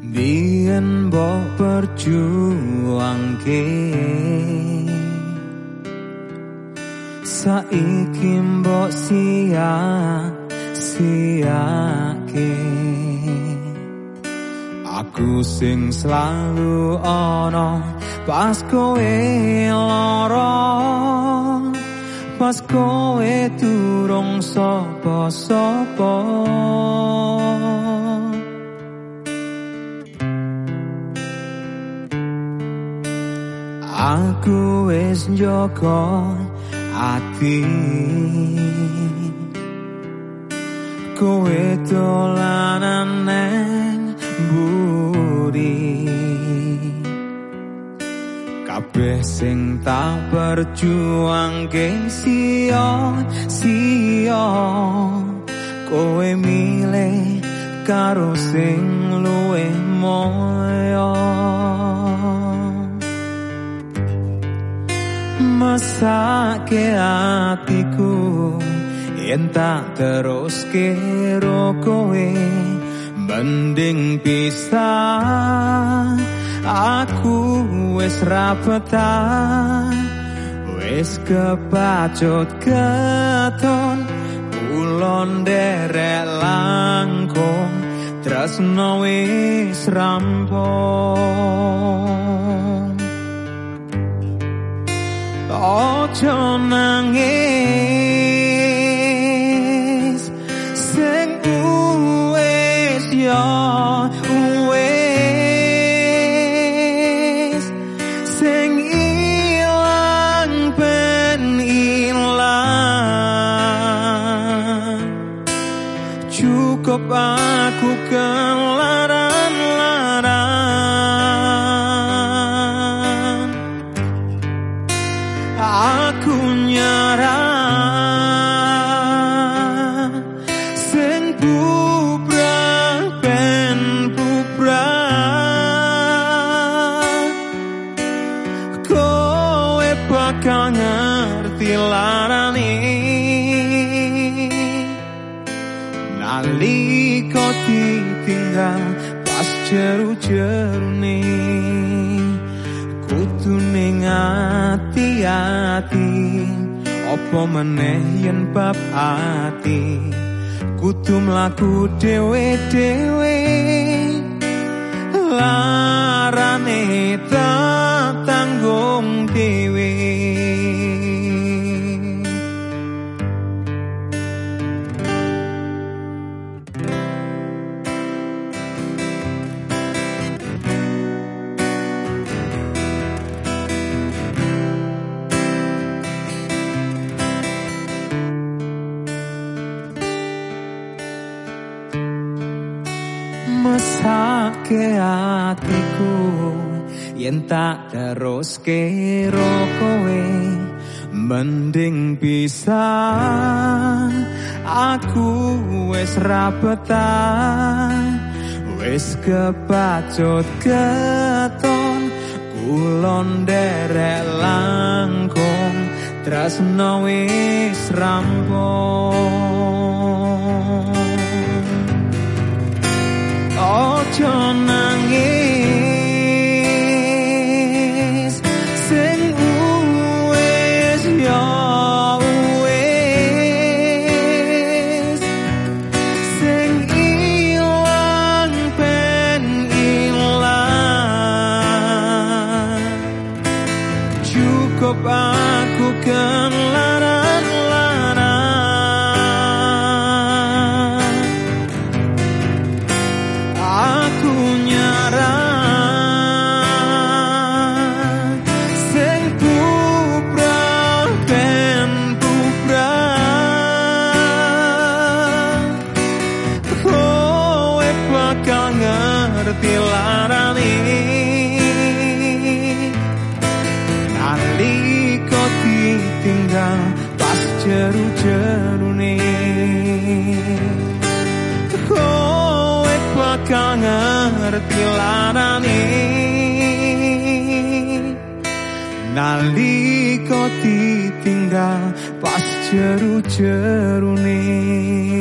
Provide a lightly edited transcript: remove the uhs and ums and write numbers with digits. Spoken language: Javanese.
Biyen mbok perjuangke, saiki mbok sia-siake. Aku sing selalu ono pas kowe lara, pas kowe durung sapa-sapa. Aku wis njaga ati, kowe dolanan nang mburi. Kabeh sing tak perjuangke sia-sia, kowe milih karo sing luwih moyo. Mesake atiku yen tak teruske karo kowe, mending pisah. Aku wis ra betah, wis kepacut keton, kula nderek langkung, tresno wis rampung. Ojo nangis, sing wis ya wis, sing ilang ben ilang. Cukup aku kelaran-laran, aku nyerah, sing bubrah ben bubrah. Kowe bakal ngerti larane nalika ditinggal pas jeru-jerune. Kudune ngati-ati, apa meneh yen bab ati, kudu mlaku dhewe-dhewe. Larane tak tanggung dhewe. Mesake atiku yen tak teruske karo kowe, mending pisah. Aku wis ra betah, wis kepacut keton, kula nderek langkung, tresno wis rampung. Ojo nangis, sing wis ya wis, sing ilang ben ilang. Cukup aku kelaran-laran, aku nyerah, sing bubrah ben bubrah. Kowe bakal ngerti larane nalika ditinggal pas jeru-jerune. Kowe bakal ngerti larane nalika ditinggal pas jeru-jerune.